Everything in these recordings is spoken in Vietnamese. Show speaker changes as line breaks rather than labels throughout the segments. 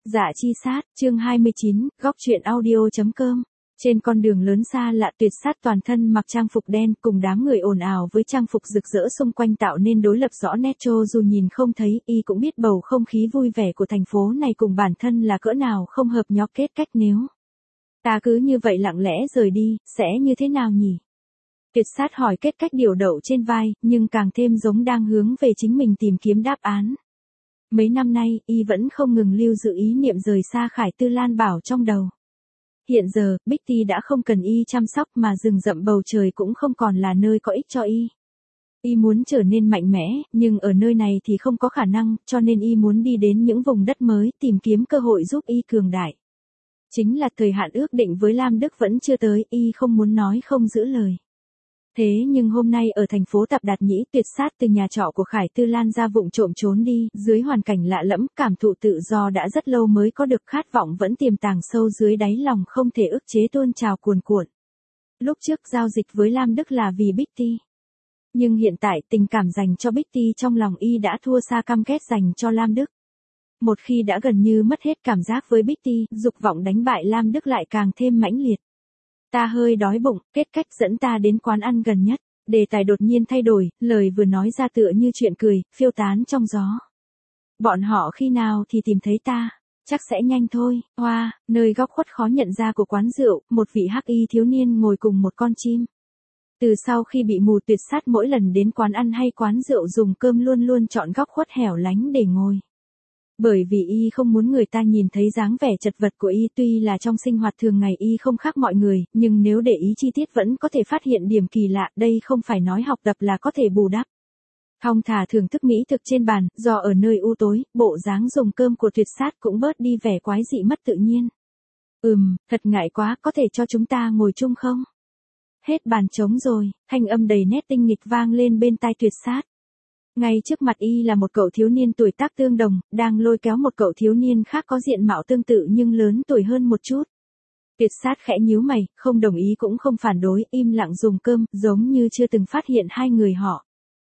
Dạ chi sát, chương 29, góc truyện audio.com. Trên con đường lớn xa lạ, Tuyệt Sát toàn thân mặc trang phục đen, cùng đám người ồn ào với trang phục rực rỡ xung quanh tạo nên đối lập rõ nét. Dù nhìn không thấy, y cũng biết bầu không khí vui vẻ của thành phố này cùng bản thân là cỡ nào không hợp nhó. Kết cách nếu ta cứ như vậy lặng lẽ rời đi, sẽ như thế nào nhỉ? Tuyệt Sát hỏi, Kết cách điều đậu trên vai, nhưng càng thêm giống đang hướng về chính mình tìm kiếm đáp án. Mấy năm nay, y vẫn không ngừng lưu giữ ý niệm rời xa Khải Tư Lan Bảo trong đầu. Hiện giờ, Bích Ti đã không cần y chăm sóc, mà rừng rậm bầu trời cũng không còn là nơi có ích cho y. Y muốn trở nên mạnh mẽ, nhưng ở nơi này thì không có khả năng, cho nên y muốn đi đến những vùng đất mới, tìm kiếm cơ hội giúp y cường đại. Chính là thời hạn ước định với Lam Đức vẫn chưa tới, y không muốn nói không giữ lời. Thế nhưng hôm nay ở thành phố Tạp Đạt Nhĩ, Tuyệt Sát từ nhà trọ của Khải Tư Lan ra vụng trộm trốn đi, dưới hoàn cảnh lạ lẫm, cảm thụ tự do đã rất lâu mới có được, khát vọng vẫn tiềm tàng sâu dưới đáy lòng không thể ức chế tuôn trào cuồn cuộn. Lúc trước giao dịch với Lam Đức là vì Bích Ti. Nhưng hiện tại tình cảm dành cho Bích Ti trong lòng y đã thua xa căm ghét dành cho Lam Đức. Một khi đã gần như mất hết cảm giác với Bích Ti, dục vọng đánh bại Lam Đức lại càng thêm mãnh liệt. Ta hơi đói bụng, Kết cách dẫn ta đến quán ăn gần nhất. Đề tài đột nhiên thay đổi, lời vừa nói ra tựa như chuyện cười, phiêu tán trong gió. Bọn họ khi nào thì tìm thấy ta? Chắc sẽ nhanh thôi. Hoa, nơi góc khuất khó nhận ra của quán rượu, một vị hắc y thiếu niên ngồi cùng một con chim. Từ sau khi bị mù, Tuyệt Sát mỗi lần đến quán ăn hay quán rượu dùng cơm luôn luôn chọn góc khuất hẻo lánh để ngồi. Bởi vì y không muốn người ta nhìn thấy dáng vẻ chật vật của y, tuy là trong sinh hoạt thường ngày y không khác mọi người, nhưng nếu để ý chi tiết vẫn có thể phát hiện điểm kỳ lạ, đây không phải nói học tập là có thể bù đắp. Thong thả thưởng thức mỹ thực trên bàn, do ở nơi u tối, bộ dáng dùng cơm của Tuyệt Sát cũng bớt đi vẻ quái dị mất tự nhiên. Thật ngại quá, có thể cho chúng ta ngồi chung không? Hết bàn trống rồi, thanh âm đầy nét tinh nghịch vang lên bên tai Tuyệt Sát. Ngay trước mặt y là một cậu thiếu niên tuổi tác tương đồng, đang lôi kéo một cậu thiếu niên khác có diện mạo tương tự nhưng lớn tuổi hơn một chút. Tuyệt Sát khẽ nhíu mày, không đồng ý cũng không phản đối, im lặng dùng cơm, giống như chưa từng phát hiện hai người họ.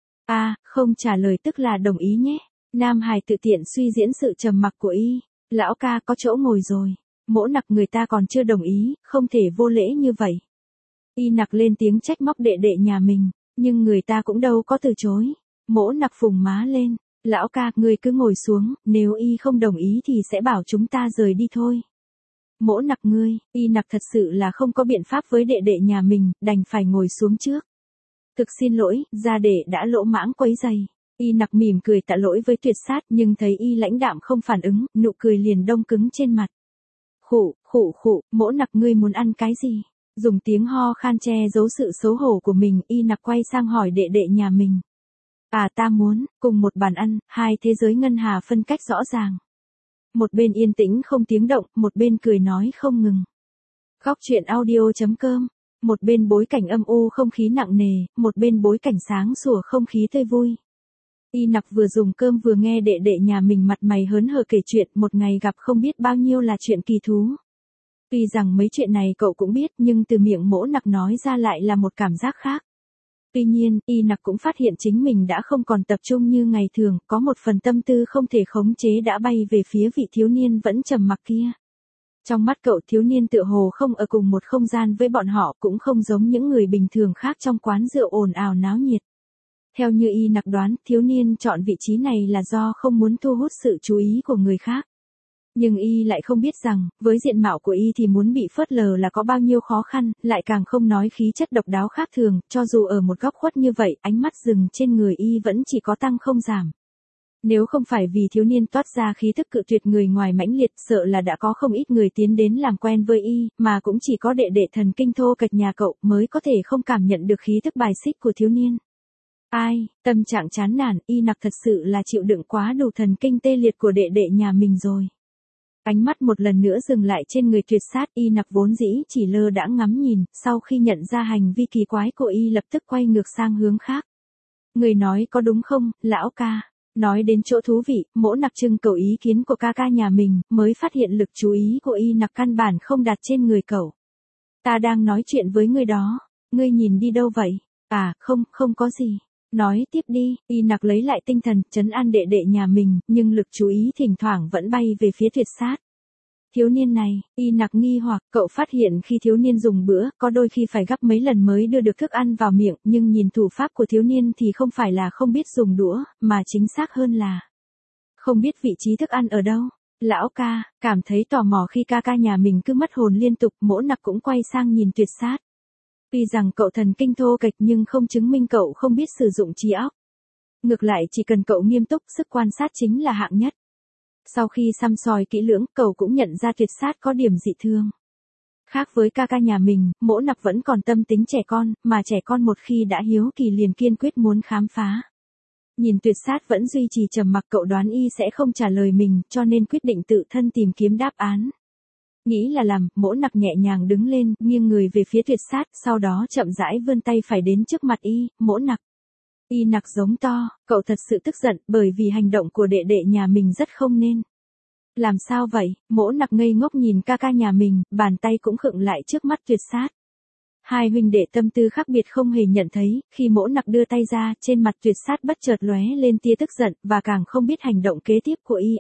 Không trả lời tức là đồng ý nhé. Nam hài tự tiện suy diễn sự trầm mặc của y. Lão ca, có chỗ ngồi rồi. Mỗ Nặc, người ta còn chưa đồng ý, không thể vô lễ như vậy. Y Nặc lên tiếng trách móc đệ đệ nhà mình, nhưng người ta cũng đâu có từ chối. Mỗ Nặc phùng má lên, lão ca, ngươi cứ ngồi xuống, nếu y không đồng ý thì sẽ bảo chúng ta rời đi thôi. Mỗ Nặc ngươi, y Nặc thật sự là không có biện pháp với đệ đệ nhà mình, đành phải ngồi xuống trước. Thực xin lỗi, gia đệ đã lỗ mãng quấy giày. Y Nặc mỉm cười tạ lỗi với Tuyệt Sát, nhưng thấy y lãnh đạm không phản ứng, nụ cười liền đông cứng trên mặt. Khụ, Mỗ Nặc ngươi muốn ăn cái gì? Dùng tiếng ho khan che giấu sự xấu hổ của mình, Y Nặc quay sang hỏi đệ đệ nhà mình. Ta muốn, cùng một bàn ăn, hai thế giới ngân hà phân cách rõ ràng. Một bên yên tĩnh không tiếng động, một bên cười nói không ngừng. Góc truyện audio.com. Một bên bối cảnh âm u không khí nặng nề, một bên bối cảnh sáng sủa không khí tươi vui. Y Nặc vừa dùng cơm vừa nghe đệ đệ nhà mình mặt mày hớn hở kể chuyện một ngày gặp không biết bao nhiêu là chuyện kỳ thú. Tuy rằng mấy chuyện này cậu cũng biết, nhưng từ miệng Mỗ Nặc nói ra lại là một cảm giác khác. Tuy nhiên, Y Nặc cũng phát hiện chính mình đã không còn tập trung như ngày thường, có một phần tâm tư không thể khống chế đã bay về phía vị thiếu niên vẫn trầm mặc kia. Trong mắt cậu, thiếu niên tựa hồ không ở cùng một không gian với bọn họ, cũng không giống những người bình thường khác trong quán rượu ồn ào náo nhiệt. Theo như Y Nặc đoán, thiếu niên chọn vị trí này là do không muốn thu hút sự chú ý của người khác. Nhưng y lại không biết rằng, với diện mạo của y thì muốn bị phớt lờ là có bao nhiêu khó khăn, lại càng không nói khí chất độc đáo khác thường, cho dù ở một góc khuất như vậy, ánh mắt dừng trên người y vẫn chỉ có tăng không giảm. Nếu không phải vì thiếu niên toát ra khí thức cự tuyệt người ngoài mãnh liệt, sợ là đã có không ít người tiến đến làm quen với y, mà cũng chỉ có đệ đệ thần kinh thô kệch nhà cậu mới có thể không cảm nhận được khí thức bài xích của thiếu niên. Tâm trạng chán nản, Y Nặc thật sự là chịu đựng quá đủ thần kinh tê liệt của đệ đệ nhà mình rồi. Ánh mắt một lần nữa dừng lại trên người Tuyệt Sát, Y Nặc vốn dĩ chỉ lơ đãng ngắm nhìn, sau khi nhận ra hành vi kỳ quái của y lập tức quay ngược sang hướng khác. Người nói có đúng không, lão ca? Nói đến chỗ thú vị, Mỗ Nặc trưng cầu ý kiến của ca ca nhà mình, mới phát hiện lực chú ý của Y Nặc căn bản không đặt trên người cậu. Ta đang nói chuyện với người đó, ngươi nhìn đi đâu vậy? Không có gì. Nói tiếp đi, Y Nặc lấy lại tinh thần, trấn an đệ đệ nhà mình, nhưng lực chú ý thỉnh thoảng vẫn bay về phía Tuyệt Sát. Thiếu niên này, Y Nặc nghi hoặc, cậu phát hiện khi thiếu niên dùng bữa, có đôi khi phải gắp mấy lần mới đưa được thức ăn vào miệng, nhưng nhìn thủ pháp của thiếu niên thì không phải là không biết dùng đũa, mà chính xác hơn là không biết vị trí thức ăn ở đâu. Lão ca, cảm thấy tò mò khi ca ca nhà mình cứ mất hồn liên tục, Mỗ Nặc cũng quay sang nhìn Tuyệt Sát. Tuy rằng cậu thần kinh thô kệch nhưng không chứng minh cậu không biết sử dụng trí óc. Ngược lại chỉ cần cậu nghiêm túc, sức quan sát chính là hạng nhất. Sau khi săm soi kỹ lưỡng, cậu cũng nhận ra Tuyệt Sát có điểm dị thường. Khác với ca ca nhà mình, Mỗ Nặc vẫn còn tâm tính trẻ con, mà trẻ con một khi đã hiếu kỳ liền kiên quyết muốn khám phá. Nhìn Tuyệt Sát vẫn duy trì trầm mặc, cậu đoán y sẽ không trả lời mình, cho nên quyết định tự thân tìm kiếm đáp án. Nghĩ là làm, Mỗ Nặc nhẹ nhàng đứng lên, nghiêng người về phía Tuyệt Sát, sau đó chậm rãi vươn tay phải đến trước mặt y. Mỗ Nặc. Y Nặc giống to, cậu thật sự tức giận, bởi vì hành động của đệ đệ nhà mình rất không nên. Làm sao vậy? Mỗ Nặc ngây ngốc nhìn ca ca nhà mình, bàn tay cũng khựng lại trước mắt Tuyệt Sát. Hai huynh đệ tâm tư khác biệt không hề nhận thấy, khi Mỗ Nặc đưa tay ra, trên mặt Tuyệt Sát bất chợt lóe lên tia tức giận, và càng không biết hành động kế tiếp của y.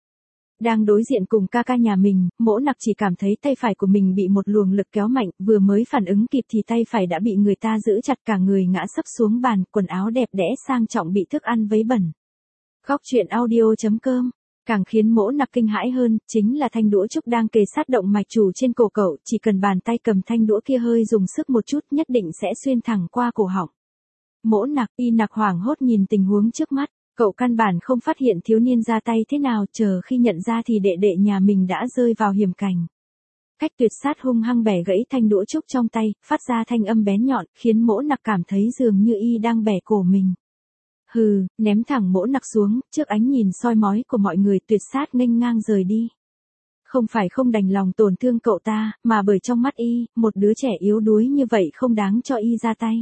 Đang đối diện cùng ca ca nhà mình, Mỗ Nặc chỉ cảm thấy tay phải của mình bị một luồng lực kéo mạnh, vừa mới phản ứng kịp thì tay phải đã bị người ta giữ chặt, cả người ngã sấp xuống bàn, quần áo đẹp đẽ sang trọng bị thức ăn vấy bẩn. Góc truyện audio.com. Càng khiến Mỗ Nặc kinh hãi hơn, chính là thanh đũa trúc đang kề sát động mạch chủ trên cổ cậu, chỉ cần bàn tay cầm thanh đũa kia hơi dùng sức một chút nhất định sẽ xuyên thẳng qua cổ họng. Mỗ Nặc, Y Nặc hoảng hốt nhìn tình huống trước mắt, cậu căn bản không phát hiện thiếu niên ra tay thế nào, chờ khi nhận ra thì đệ đệ nhà mình đã rơi vào hiểm cảnh. Cách Tuyệt Sát hung hăng bẻ gãy thanh đũa trúc trong tay, phát ra thanh âm bén nhọn, khiến Mỗ Nặc cảm thấy dường như y đang bẻ cổ mình. Hừ, ném thẳng Mỗ Nặc xuống, trước ánh nhìn soi mói của mọi người, Tuyệt Sát nghênh ngang rời đi. Không phải không đành lòng tổn thương cậu ta, mà bởi trong mắt y, một đứa trẻ yếu đuối như vậy không đáng cho y ra tay.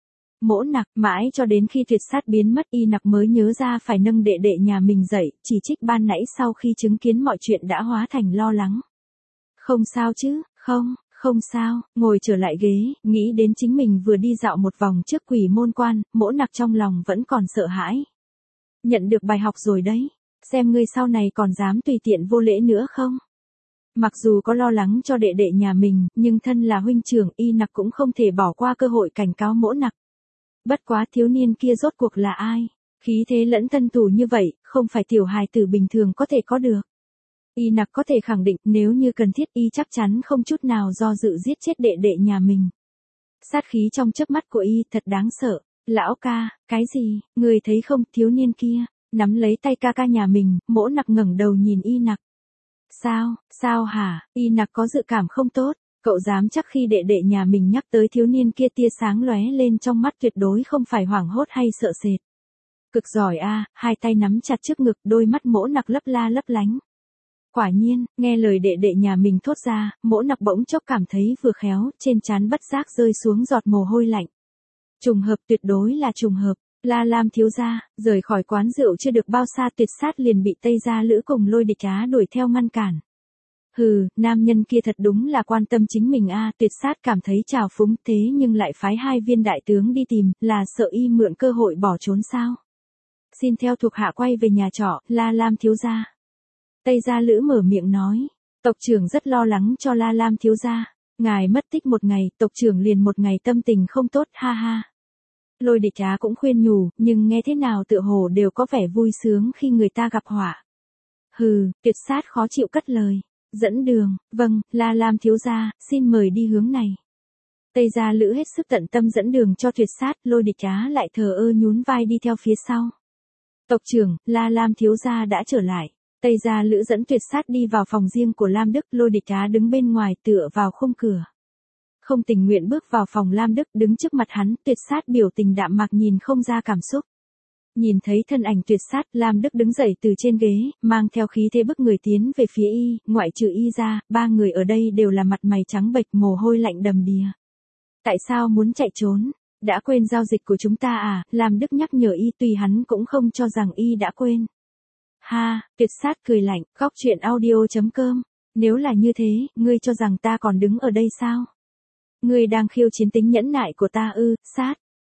Mỗ Nặc, mãi cho đến khi Tuyệt Sát biến mất, Y Nặc mới nhớ ra phải nâng đệ đệ nhà mình dậy, chỉ trích ban nãy sau khi chứng kiến mọi chuyện đã hóa thành lo lắng. Không sao chứ, không sao, ngồi trở lại ghế, nghĩ đến chính mình vừa đi dạo một vòng trước Quỷ Môn Quan, Mỗ Nặc trong lòng vẫn còn sợ hãi. Nhận được bài học rồi đấy, xem ngươi sau này còn dám tùy tiện vô lễ nữa không? Mặc dù có lo lắng cho đệ đệ nhà mình, nhưng thân là huynh trưởng, Y Nặc cũng không thể bỏ qua cơ hội cảnh cáo Mỗ Nặc. Bất quá thiếu niên kia rốt cuộc là ai? Khí thế lẫn thân thủ như vậy, không phải tiểu hài tử bình thường có thể có được. Y Nặc có thể khẳng định nếu như cần thiết y chắc chắn không chút nào do dự giết chết đệ đệ nhà mình. Sát khí trong chớp mắt của y thật đáng sợ. Lão ca, cái gì, người thấy không, thiếu niên kia, nắm lấy tay ca ca nhà mình, Mỗ Nặc ngẩng đầu nhìn Y Nặc. Sao hả, Y Nặc có dự cảm không tốt, cậu dám chắc khi đệ đệ nhà mình nhắc tới thiếu niên kia tia sáng lóe lên trong mắt tuyệt đối không phải hoảng hốt hay sợ sệt. Cực giỏi hai tay nắm chặt trước ngực, đôi mắt Mỗ Nặc lấp la lấp lánh. Quả nhiên, nghe lời đệ đệ nhà mình thốt ra, Mỗ Nặc bỗng chốc cảm thấy vừa khéo, trên trán bất giác rơi xuống giọt mồ hôi lạnh. Trùng hợp, tuyệt đối là trùng hợp. La Lam thiếu gia, rời khỏi quán rượu chưa được bao xa, Tuyệt Sát liền bị Tây Gia Lữ cùng Lôi Địch Á đuổi theo ngăn cản. Hừ, nam nhân kia thật đúng là quan tâm chính mình Tuyệt Sát cảm thấy trào phúng, thế nhưng lại phái hai viên đại tướng đi tìm, là sợ y mượn cơ hội bỏ trốn sao? Xin theo thuộc hạ quay về nhà trọ, La Lam thiếu gia. Tây Gia Lữ mở miệng nói, tộc trưởng rất lo lắng cho La Lam thiếu gia, ngài mất tích một ngày, tộc trưởng liền một ngày tâm tình không tốt, ha ha. Lôi Địch Á cũng khuyên nhủ, nhưng nghe thế nào tựa hồ đều có vẻ vui sướng khi người ta gặp họa. Hừ, Tuyệt Sát khó chịu cất lời, dẫn đường, vâng, La Lam thiếu gia, xin mời đi hướng này. Tây Gia Lữ hết sức tận tâm dẫn đường cho Tuyệt Sát, Lôi Địch Á lại thờ ơ nhún vai đi theo phía sau. Tộc trưởng, La Lam thiếu gia đã trở lại. Tây Gia Lữ dẫn Tuyệt Sát đi vào phòng riêng của Lam Đức, Lôi Địch Á đứng bên ngoài tựa vào khung cửa. Không tình nguyện bước vào phòng Lam Đức, đứng trước mặt hắn, Tuyệt Sát biểu tình đạm mạc nhìn không ra cảm xúc. Nhìn thấy thân ảnh Tuyệt Sát, Lam Đức đứng dậy từ trên ghế, mang theo khí thế bức người tiến về phía y, ngoại trừ y ra, ba người ở đây đều là mặt mày trắng bệch, mồ hôi lạnh đầm đìa. Tại sao muốn chạy trốn? Đã quên giao dịch của chúng ta Lam Đức nhắc nhở y, tuy hắn cũng không cho rằng y đã quên. Ha, Tuyệt Sát cười lạnh, góc truyện audio.com. Nếu là như thế, ngươi cho rằng ta còn đứng ở đây sao? Ngươi đang khiêu chiến tính nhẫn nại của ta Sát.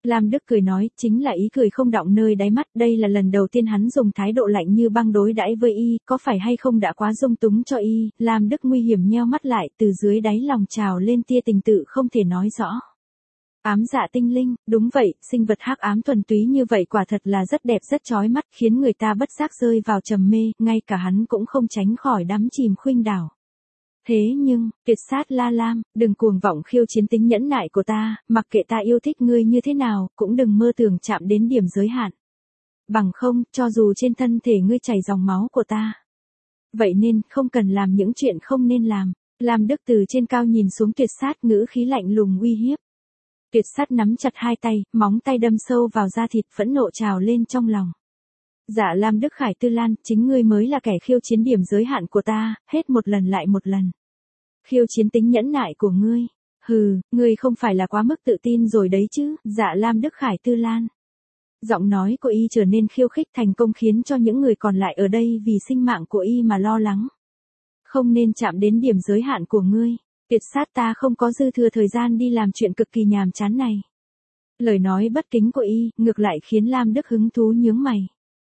Lam Đức cười nói, chính là ý cười không đọng nơi đáy mắt, đây là lần đầu tiên hắn dùng thái độ lạnh như băng đối đãi với y, có phải hay không đã quá dung túng cho y. Lam Đức nguy hiểm nheo mắt lại, từ dưới đáy lòng trào lên tia tình tự không thể nói rõ. Ám dạ tinh linh, đúng vậy, sinh vật hắc ám thuần túy như vậy quả thật là rất đẹp rất chói mắt, khiến người ta bất giác rơi vào trầm mê, ngay cả hắn cũng không tránh khỏi đắm chìm khuynh đảo. Thế nhưng, tuyệt sát La Lam, đừng cuồng vọng khiêu chiến tính nhẫn nại của ta, mặc kệ ta yêu thích ngươi như thế nào, cũng đừng mơ tưởng chạm đến điểm giới hạn. Bằng không, cho dù trên thân thể ngươi chảy dòng máu của ta. Vậy nên, không cần làm những chuyện không nên làm. Lam Đức từ trên cao nhìn xuống tuyệt sát, ngữ khí lạnh lùng uy hiếp. Tuyệt sát nắm chặt hai tay, móng tay đâm sâu vào da thịt, phẫn nộ trào lên trong lòng. Dạ Lam Đức Khải Tư Lan, chính ngươi mới là kẻ khiêu chiến điểm giới hạn của ta, hết một lần lại một lần. Khiêu chiến tính nhẫn nại của ngươi. Hừ, ngươi không phải là quá mức tự tin rồi đấy chứ, dạ Lam Đức Khải Tư Lan. Giọng nói của y trở nên khiêu khích, thành công khiến cho những người còn lại ở đây vì sinh mạng của y mà lo lắng. Không nên chạm đến điểm giới hạn của ngươi. Tuyệt sát, ta không có dư thừa thời gian đi làm chuyện cực kỳ nhàm chán này. Lời nói bất kính của y, ngược lại khiến Lam Đức hứng thú nhướng mày.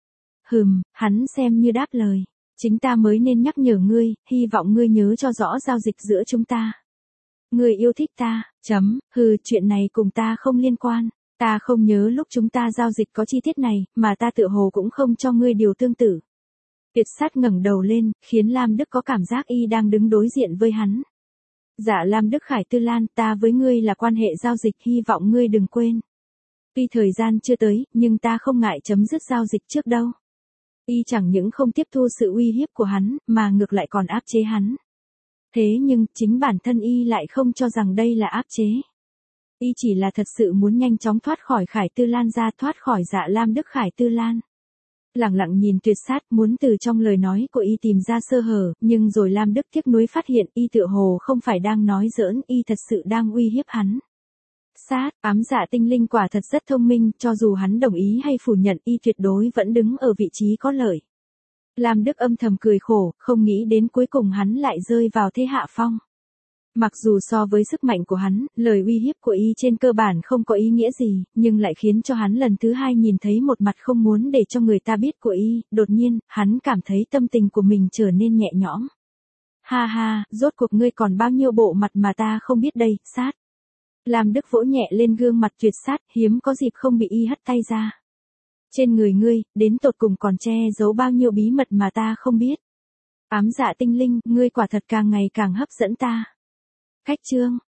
Hắn xem như đáp lời. Chính ta mới nên nhắc nhở ngươi, hy vọng ngươi nhớ cho rõ giao dịch giữa chúng ta. Ngươi yêu thích ta, chuyện này cùng ta không liên quan. Ta không nhớ lúc chúng ta giao dịch có chi tiết này, mà ta tựa hồ cũng không cho ngươi điều tương tự. Tuyệt sát ngẩng đầu lên, khiến Lam Đức có cảm giác y đang đứng đối diện với hắn. Dạ Lam Đức Khải Tư Lan, ta với ngươi là quan hệ giao dịch, hy vọng ngươi đừng quên. Tuy thời gian chưa tới, nhưng ta không ngại chấm dứt giao dịch trước đâu. Y chẳng những không tiếp thu sự uy hiếp của hắn, mà ngược lại còn áp chế hắn. Thế nhưng, chính bản thân y lại không cho rằng đây là áp chế. Y chỉ là thật sự muốn nhanh chóng thoát khỏi Khải Tư Lan ra, thoát khỏi Dạ Lam Đức Khải Tư Lan. Lẳng lặng nhìn tuyệt sát, muốn từ trong lời nói của y tìm ra sơ hở, nhưng rồi Lam Đức tiếc nuối phát hiện y tựa hồ không phải đang nói giỡn, y thật sự đang uy hiếp hắn. Sát, ám dạ tinh linh quả thật rất thông minh, cho dù hắn đồng ý hay phủ nhận, y tuyệt đối vẫn đứng ở vị trí có lợi. Lam Đức âm thầm cười khổ, không nghĩ đến cuối cùng hắn lại rơi vào thế hạ phong. Mặc dù so với sức mạnh của hắn, lời uy hiếp của y trên cơ bản không có ý nghĩa gì, nhưng lại khiến cho hắn lần thứ hai nhìn thấy một mặt không muốn để cho người ta biết của y, đột nhiên, hắn cảm thấy tâm tình của mình trở nên nhẹ nhõm. Ha ha, rốt cuộc ngươi còn bao nhiêu bộ mặt mà ta không biết đây, sát. Lam Đức vỗ nhẹ lên gương mặt tuyệt sát, hiếm có dịp không bị y hất tay ra. Trên người ngươi, đến tột cùng còn che giấu bao nhiêu bí mật mà ta không biết. Ám dạ tinh linh, ngươi quả thật càng ngày càng hấp dẫn ta. Khách chương.